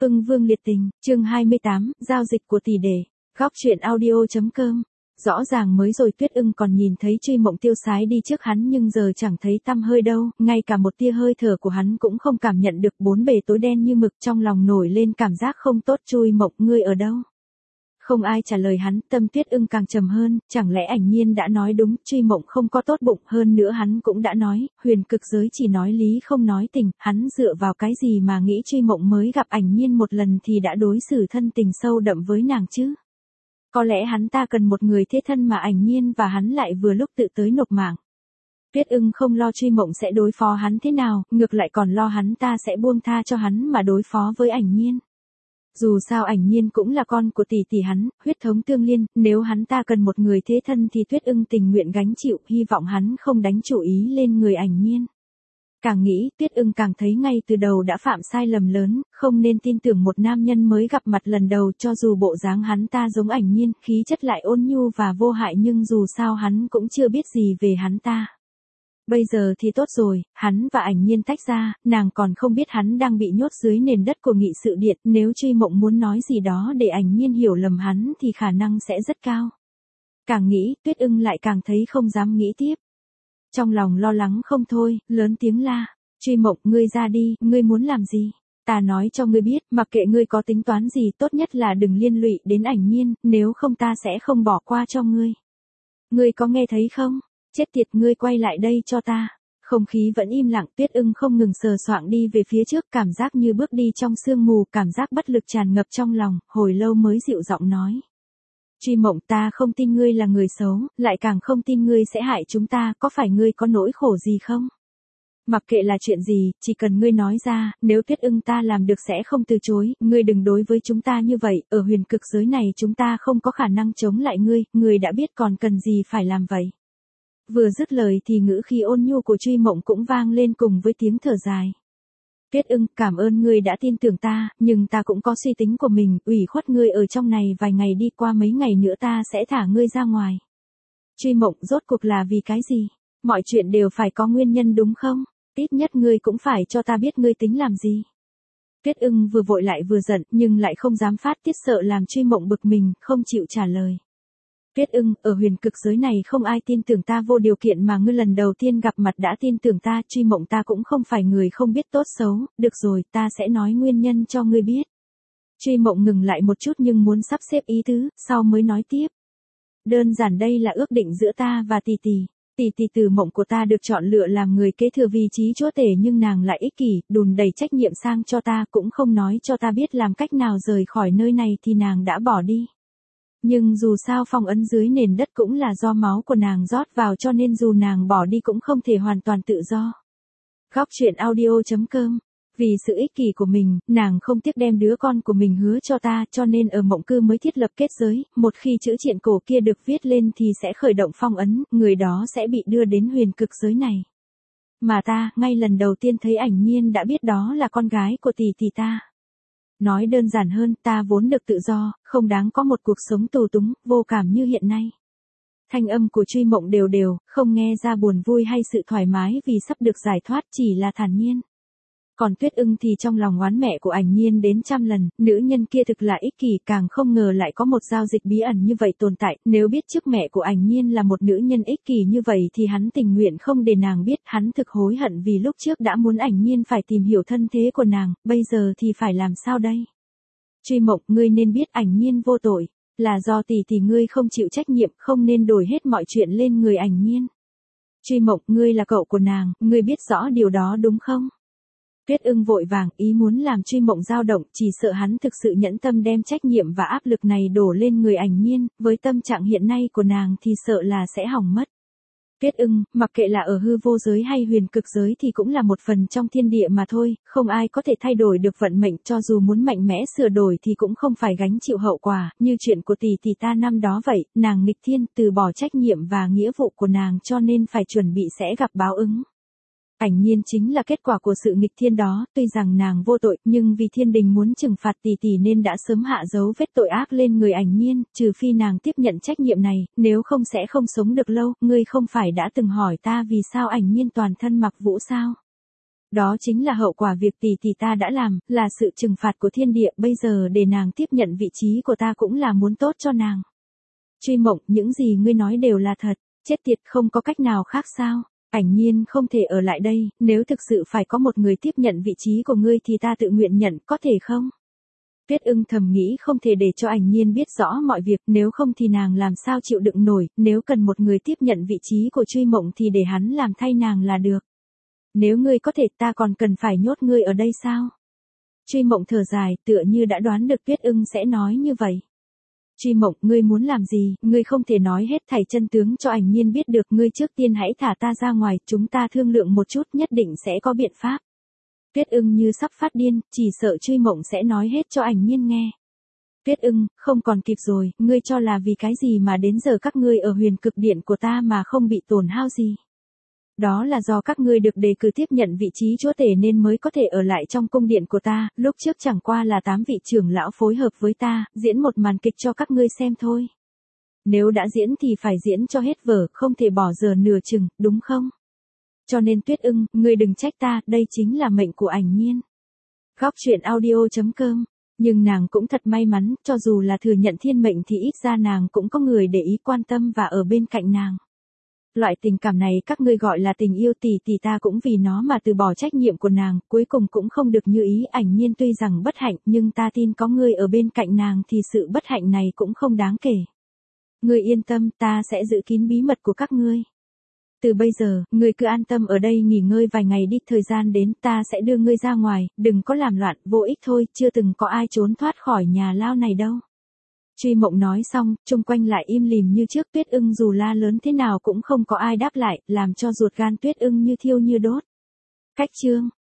Ưng Vương liệt tình, chương 28, giao dịch của tỷ đệ. Góc truyện audio.com. Rõ ràng mới rồi Tuyết Ưng còn nhìn thấy Truy Mộng tiêu sái đi trước hắn nhưng giờ chẳng thấy tăm hơi đâu, ngay cả một tia hơi thở của hắn cũng không cảm nhận được. Bốn bề tối đen như mực, trong lòng nổi lên cảm giác không tốt. Truy Mộng, ngươi ở đâu? Không ai trả lời hắn, tâm Tuyết Ưng càng trầm hơn, chẳng lẽ Ảnh Nhiên đã nói đúng, Truy Mộng không có tốt bụng, hơn nữa hắn cũng đã nói, huyền cực giới chỉ nói lý không nói tình, hắn dựa vào cái gì mà nghĩ Truy Mộng mới gặp Ảnh Nhiên một lần thì đã đối xử thân tình sâu đậm với nàng chứ? Có lẽ hắn ta cần một người thế thân mà Ảnh Nhiên và hắn lại vừa lúc tự tới nộp mạng. Tuyết Ưng không lo Truy Mộng sẽ đối phó hắn thế nào, ngược lại còn lo hắn ta sẽ buông tha cho hắn mà đối phó với Ảnh Nhiên. Dù sao Ảnh Nhiên cũng là con của tỷ tỷ hắn, huyết thống tương liên, nếu hắn ta cần một người thế thân thì Tuyết Ưng tình nguyện gánh chịu, hy vọng hắn không đánh chủ ý lên người Ảnh Nhiên. Càng nghĩ, Tuyết Ưng càng thấy ngay từ đầu đã phạm sai lầm lớn, không nên tin tưởng một nam nhân mới gặp mặt lần đầu. Cho dù bộ dáng hắn ta giống Ảnh Nhiên, khí chất lại ôn nhu và vô hại, nhưng dù sao hắn cũng chưa biết gì về hắn ta. Bây giờ thì tốt rồi, hắn và Ảnh Nhiên tách ra, nàng còn không biết hắn đang bị nhốt dưới nền đất của nghị sự điện, nếu Truy Mộng muốn nói gì đó để Ảnh Nhiên hiểu lầm hắn thì khả năng sẽ rất cao. Càng nghĩ, Tuyết Ưng lại càng thấy không dám nghĩ tiếp. Trong lòng lo lắng không thôi, lớn tiếng la, Truy Mộng, ngươi ra đi, ngươi muốn làm gì? Ta nói cho ngươi biết, mặc kệ ngươi có tính toán gì, tốt nhất là đừng liên lụy đến Ảnh Nhiên, nếu không ta sẽ không bỏ qua cho ngươi. Ngươi có nghe thấy không? Chết tiệt, ngươi quay lại đây cho ta. Không khí vẫn im lặng, Tuyết Ưng không ngừng sờ soạng đi về phía trước, cảm giác như bước đi trong sương mù, cảm giác bất lực tràn ngập trong lòng, hồi lâu mới dịu giọng nói. Truy Mộng, ta không tin ngươi là người xấu, lại càng không tin ngươi sẽ hại chúng ta, có phải ngươi có nỗi khổ gì không? Mặc kệ là chuyện gì, chỉ cần ngươi nói ra, nếu Tuyết Ưng ta làm được sẽ không từ chối, ngươi đừng đối với chúng ta như vậy, ở huyền cực giới này chúng ta không có khả năng chống lại ngươi đã biết còn cần gì phải làm vậy. Vừa dứt lời thì ngữ khí ôn nhu của Truy Mộng cũng vang lên cùng với tiếng thở dài. Tuyết Ưng, cảm ơn ngươi đã tin tưởng ta, nhưng ta cũng có suy tính của mình, ủy khuất ngươi ở trong này vài ngày đi, qua mấy ngày nữa ta sẽ thả ngươi ra ngoài. Truy Mộng, rốt cuộc là vì cái gì? Mọi chuyện đều phải có nguyên nhân đúng không? Ít nhất ngươi cũng phải cho ta biết ngươi tính làm gì. Tuyết Ưng vừa vội lại vừa giận, nhưng lại không dám phát tiết, sợ làm Truy Mộng bực mình, không chịu trả lời. Tuyết Ưng, ở huyền cực giới này không ai tin tưởng ta vô điều kiện mà ngươi lần đầu tiên gặp mặt đã tin tưởng ta. Truy Mộng, ta cũng không phải người không biết tốt xấu, được rồi, ta sẽ nói nguyên nhân cho ngươi biết. Truy Mộng ngừng lại một chút nhưng muốn sắp xếp ý tứ, sau mới nói tiếp. Đơn giản đây là ước định giữa ta và tỷ tỷ. Tỷ tỷ Từ Mộng của ta được chọn lựa làm người kế thừa vị trí chúa tể nhưng nàng lại ích kỷ, đùn đẩy trách nhiệm sang cho ta, cũng không nói cho ta biết làm cách nào rời khỏi nơi này thì nàng đã bỏ đi. Nhưng dù sao phong ấn dưới nền đất cũng là do máu của nàng rót vào, cho nên dù nàng bỏ đi cũng không thể hoàn toàn tự do. Góc truyện audio.com. Vì sự ích kỷ của mình, nàng không tiếc đem đứa con của mình hứa cho ta, cho nên ở Mộng Cư mới thiết lập kết giới, một khi chữ triện cổ kia được viết lên thì sẽ khởi động phong ấn, người đó sẽ bị đưa đến huyền cực giới này. Mà ta, ngay lần đầu tiên thấy Ảnh Nhiên đã biết đó là con gái của tỷ tỷ ta. Nói đơn giản hơn, ta vốn được tự do, không đáng có một cuộc sống tù túng, vô cảm như hiện nay. Thanh âm của Truy Mộng đều đều, không nghe ra buồn vui hay sự thoải mái vì sắp được giải thoát, chỉ là thản nhiên. Còn Tuyết Ưng thì trong lòng oán mẹ của Ảnh Nhiên đến trăm lần, nữ nhân kia thực là ích kỷ, càng không ngờ lại có một giao dịch bí ẩn như vậy tồn tại. Nếu biết trước mẹ của Ảnh Nhiên là một nữ nhân ích kỷ như vậy thì hắn tình nguyện không để nàng biết. Hắn thực hối hận vì lúc trước đã muốn Ảnh Nhiên phải tìm hiểu thân thế của nàng, bây giờ thì phải làm sao đây? Truy Mộng, ngươi nên biết Ảnh Nhiên vô tội, là do tỷ tỷ ngươi không chịu trách nhiệm, không nên đổi hết mọi chuyện lên người Ảnh Nhiên. Truy Mộng, ngươi là cậu của nàng, ngươi biết rõ điều đó đúng không? Tuyết Ưng vội vàng, ý muốn làm Truy Mộng dao động, chỉ sợ hắn thực sự nhẫn tâm đem trách nhiệm và áp lực này đổ lên người Ảnh Nhiên, với tâm trạng hiện nay của nàng thì sợ là sẽ hỏng mất. Tuyết Ưng, mặc kệ là ở hư vô giới hay huyền cực giới thì cũng là một phần trong thiên địa mà thôi, không ai có thể thay đổi được vận mệnh, cho dù muốn mạnh mẽ sửa đổi thì cũng không phải gánh chịu hậu quả, như chuyện của tỷ tỷ ta năm đó vậy, nàng nghịch thiên, từ bỏ trách nhiệm và nghĩa vụ của nàng cho nên phải chuẩn bị sẽ gặp báo ứng. Ảnh Nhiên chính là kết quả của sự nghịch thiên đó, tuy rằng nàng vô tội, nhưng vì thiên đình muốn trừng phạt tỷ tỷ nên đã sớm hạ dấu vết tội ác lên người Ảnh Nhiên, trừ phi nàng tiếp nhận trách nhiệm này, nếu không sẽ không sống được lâu. Ngươi không phải đã từng hỏi ta vì sao Ảnh Nhiên toàn thân mặc vũ sao? Đó chính là hậu quả việc tỷ tỷ ta đã làm, là sự trừng phạt của thiên địa, bây giờ để nàng tiếp nhận vị trí của ta cũng là muốn tốt cho nàng. Truy Mộng, những gì ngươi nói đều là thật, chết tiệt, không có cách nào khác sao? Ảnh Nhiên không thể ở lại đây, nếu thực sự phải có một người tiếp nhận vị trí của ngươi thì ta tự nguyện nhận, có thể không? Tuyết Ưng thầm nghĩ không thể để cho Ảnh Nhiên biết rõ mọi việc, nếu không thì nàng làm sao chịu đựng nổi, nếu cần một người tiếp nhận vị trí của Truy Mộng thì để hắn làm thay nàng là được. Nếu ngươi có thể, ta còn cần phải nhốt ngươi ở đây sao? Truy Mộng thở dài, tựa như đã đoán được Tuyết Ưng sẽ nói như vậy. Truy Mộng, ngươi muốn làm gì, ngươi không thể nói hết thảy chân tướng cho Ảnh Nhiên biết được, ngươi trước tiên hãy thả ta ra ngoài, chúng ta thương lượng một chút, nhất định sẽ có biện pháp. Tuyết Ưng như sắp phát điên, chỉ sợ Truy Mộng sẽ nói hết cho Ảnh Nhiên nghe. Tuyết Ưng, không còn kịp rồi, ngươi cho là vì cái gì mà đến giờ các ngươi ở Huyền Cực Điện của ta mà không bị tổn hao gì? Đó là do các ngươi được đề cử tiếp nhận vị trí chúa tể nên mới có thể ở lại trong cung điện của ta, lúc trước chẳng qua là 8 vị trưởng lão phối hợp với ta, diễn một màn kịch cho các ngươi xem thôi. Nếu đã diễn thì phải diễn cho hết vở, không thể bỏ giờ nửa chừng, đúng không? Cho nên Tuyết Ưng, ngươi đừng trách ta, đây chính là mệnh của Ảnh Nhiên. Góc truyện audio.com. Nhưng nàng cũng thật may mắn, cho dù là thừa nhận thiên mệnh thì ít ra nàng cũng có người để ý quan tâm và ở bên cạnh nàng. Loại tình cảm này các ngươi gọi là tình yêu, tỷ tỷ ta cũng vì nó mà từ bỏ trách nhiệm của nàng, cuối cùng cũng không được như ý. Ảnh Nhiên tuy rằng bất hạnh nhưng ta tin có ngươi ở bên cạnh nàng thì sự bất hạnh này cũng không đáng kể. Ngươi yên tâm, ta sẽ giữ kín bí mật của các ngươi. Từ bây giờ, ngươi cứ an tâm ở đây nghỉ ngơi vài ngày đi, thời gian đến ta sẽ đưa ngươi ra ngoài, đừng có làm loạn, vô ích thôi, chưa từng có ai trốn thoát khỏi nhà lao này đâu. Truy Mộng nói xong, chung quanh lại im lìm như trước, Tuyết Ưng dù la lớn thế nào cũng không có ai đáp lại, làm cho ruột gan Tuyết Ưng như thiêu như đốt. Cách chương